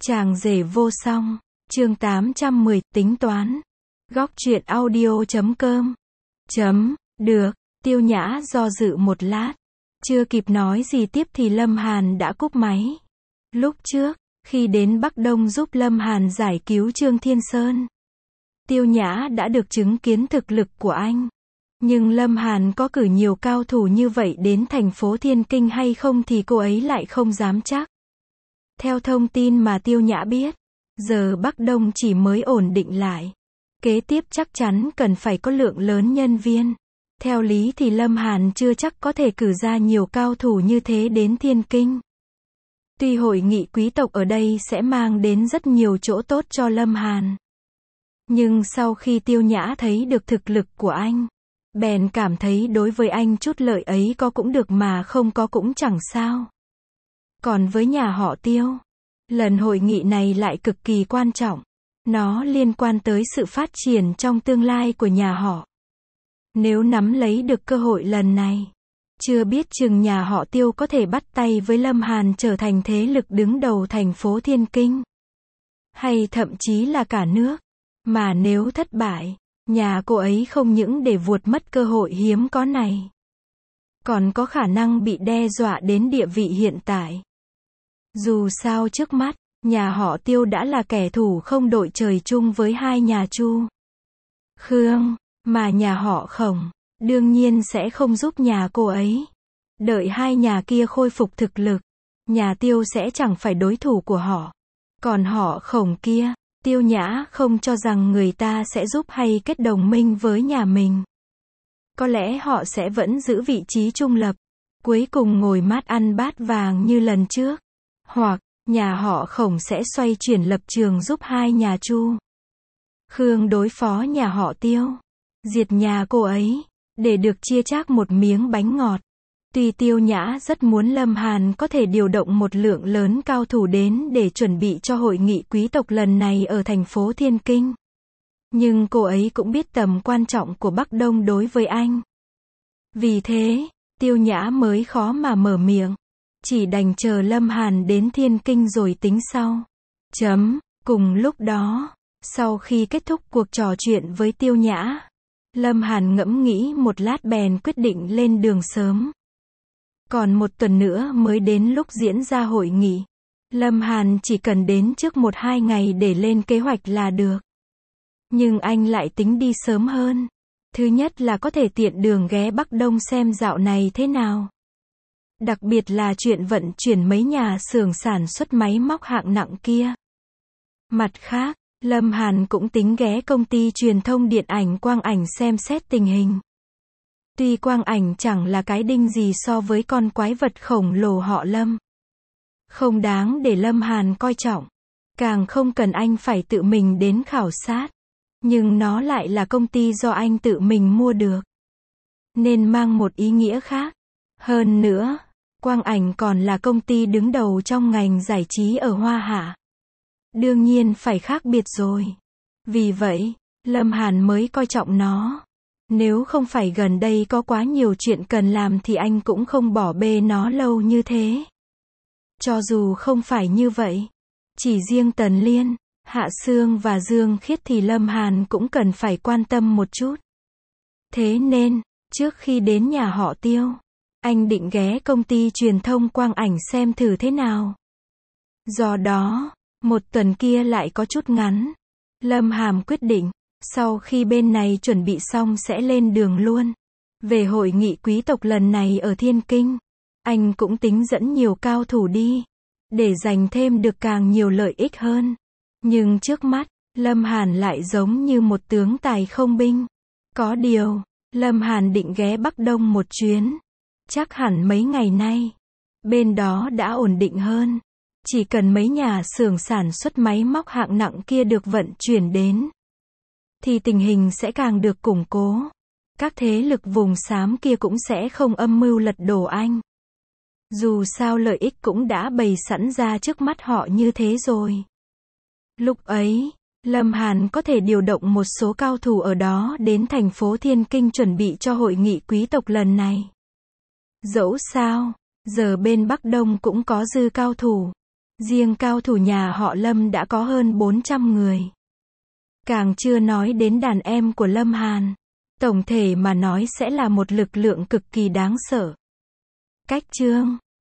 Chàng rể vô song, chương 810, tính toán. Góc truyện audio.com. Được, Tiêu Nhã do dự một lát. Chưa kịp nói gì tiếp thì Lâm Hàn đã cúp máy. Lúc trước, khi đến Bắc Đông giúp Lâm Hàn giải cứu Trương Thiên Sơn, Tiêu Nhã đã được chứng kiến thực lực của anh. Nhưng Lâm Hàn có cử nhiều cao thủ như vậy đến thành phố Thiên Kinh hay không thì cô ấy lại không dám chắc. Theo thông tin mà Tiêu Nhã biết, giờ Bắc Đông chỉ mới ổn định lại. Kế tiếp chắc chắn cần phải có lượng lớn nhân viên. Theo lý thì Lâm Hàn chưa chắc có thể cử ra nhiều cao thủ như thế đến Thiên Kinh. Tuy hội nghị quý tộc ở đây sẽ mang đến rất nhiều chỗ tốt cho Lâm Hàn. Nhưng sau khi Tiêu Nhã thấy được thực lực của anh, bèn cảm thấy đối với anh chút lợi ấy có cũng được mà không có cũng chẳng sao. Còn với nhà họ Tiêu, lần hội nghị này lại cực kỳ quan trọng. Nó liên quan tới sự phát triển trong tương lai của nhà họ. Nếu nắm lấy được cơ hội lần này, chưa biết chừng nhà họ Tiêu có thể bắt tay với Lâm Hàn trở thành thế lực đứng đầu thành phố Thiên Kinh. Hay thậm chí là cả nước. Mà nếu thất bại, nhà cô ấy không những để vuột mất cơ hội hiếm có này, còn có khả năng bị đe dọa đến địa vị hiện tại. Dù sao trước mắt, nhà họ Tiêu đã là kẻ thù không đội trời chung với hai nhà Chu, Khương, mà nhà họ Khổng, đương nhiên sẽ không giúp nhà cô ấy. Đợi hai nhà kia khôi phục thực lực, nhà Tiêu sẽ chẳng phải đối thủ của họ. Còn họ Khổng kia, Tiêu Nhã không cho rằng người ta sẽ giúp hay kết đồng minh với nhà mình. Có lẽ họ sẽ vẫn giữ vị trí trung lập, cuối cùng ngồi mát ăn bát vàng như lần trước. Hoặc, nhà họ Khổng sẽ xoay chuyển lập trường giúp hai nhà Chu, Khương đối phó nhà họ Tiêu, diệt nhà cô ấy, để được chia chác một miếng bánh ngọt. Tuy Tiêu Nhã rất muốn Lâm Hàn có thể điều động một lượng lớn cao thủ đến để chuẩn bị cho hội nghị quý tộc lần này ở thành phố Thiên Kinh. Nhưng cô ấy cũng biết tầm quan trọng của Bắc Đông đối với anh. Vì thế, Tiêu Nhã mới khó mà mở miệng. Chỉ đành chờ Lâm Hàn đến Thiên Kinh rồi tính sau. Cùng lúc đó, sau khi kết thúc cuộc trò chuyện với Tiêu Nhã, Lâm Hàn ngẫm nghĩ một lát bèn quyết định lên đường sớm. Còn một tuần nữa mới đến lúc diễn ra hội nghị. Lâm Hàn chỉ cần đến trước 1-2 ngày để lên kế hoạch là được. Nhưng anh lại tính đi sớm hơn. Thứ nhất là có thể tiện đường ghé Bắc Đông xem dạo này thế nào. Đặc biệt là chuyện vận chuyển mấy nhà xưởng sản xuất máy móc hạng nặng kia. Mặt khác, Lâm Hàn cũng tính ghé công ty truyền thông điện ảnh Quang Ảnh xem xét tình hình. Tuy Quang Ảnh chẳng là cái đinh gì so với con quái vật khổng lồ họ Lâm. Không đáng để Lâm Hàn coi trọng. Càng không cần anh phải tự mình đến khảo sát. Nhưng nó lại là công ty do anh tự mình mua được. Nên mang một ý nghĩa khác. Hơn nữa, Quang Ảnh còn là công ty đứng đầu trong ngành giải trí ở Hoa Hạ. Đương nhiên phải khác biệt rồi. Vì vậy, Lâm Hàn mới coi trọng nó. Nếu không phải gần đây có quá nhiều chuyện cần làm thì anh cũng không bỏ bê nó lâu như thế. Cho dù không phải như vậy, chỉ riêng Tần Liên, Hạ Sương và Dương Khiết thì Lâm Hàn cũng cần phải quan tâm một chút. Thế nên, trước khi đến nhà họ Tiêu, anh định ghé công ty truyền thông Quang Ảnh xem thử thế nào. Do đó, một tuần kia lại có chút ngắn. Lâm Hàn quyết định, sau khi bên này chuẩn bị xong sẽ lên đường luôn. Về hội nghị quý tộc lần này ở Thiên Kinh, anh cũng tính dẫn nhiều cao thủ đi, để giành thêm được càng nhiều lợi ích hơn. Nhưng trước mắt, Lâm Hàn lại giống như một tướng tài không binh. Có điều, Lâm Hàn định ghé Bắc Đông một chuyến. Chắc hẳn mấy ngày nay, bên đó đã ổn định hơn. Chỉ cần mấy nhà xưởng sản xuất máy móc hạng nặng kia được vận chuyển đến, thì tình hình sẽ càng được củng cố. Các thế lực vùng xám kia cũng sẽ không âm mưu lật đổ anh. Dù sao lợi ích cũng đã bày sẵn ra trước mắt họ như thế rồi. Lúc ấy, Lâm Hàn có thể điều động một số cao thủ ở đó đến thành phố Thiên Kinh chuẩn bị cho hội nghị quý tộc lần này. Dẫu sao, giờ bên Bắc Đông cũng có dư cao thủ. Riêng cao thủ nhà họ Lâm đã có hơn 400 người. Càng chưa nói đến đàn em của Lâm Hàn. Tổng thể mà nói sẽ là một lực lượng cực kỳ đáng sợ. Cách chương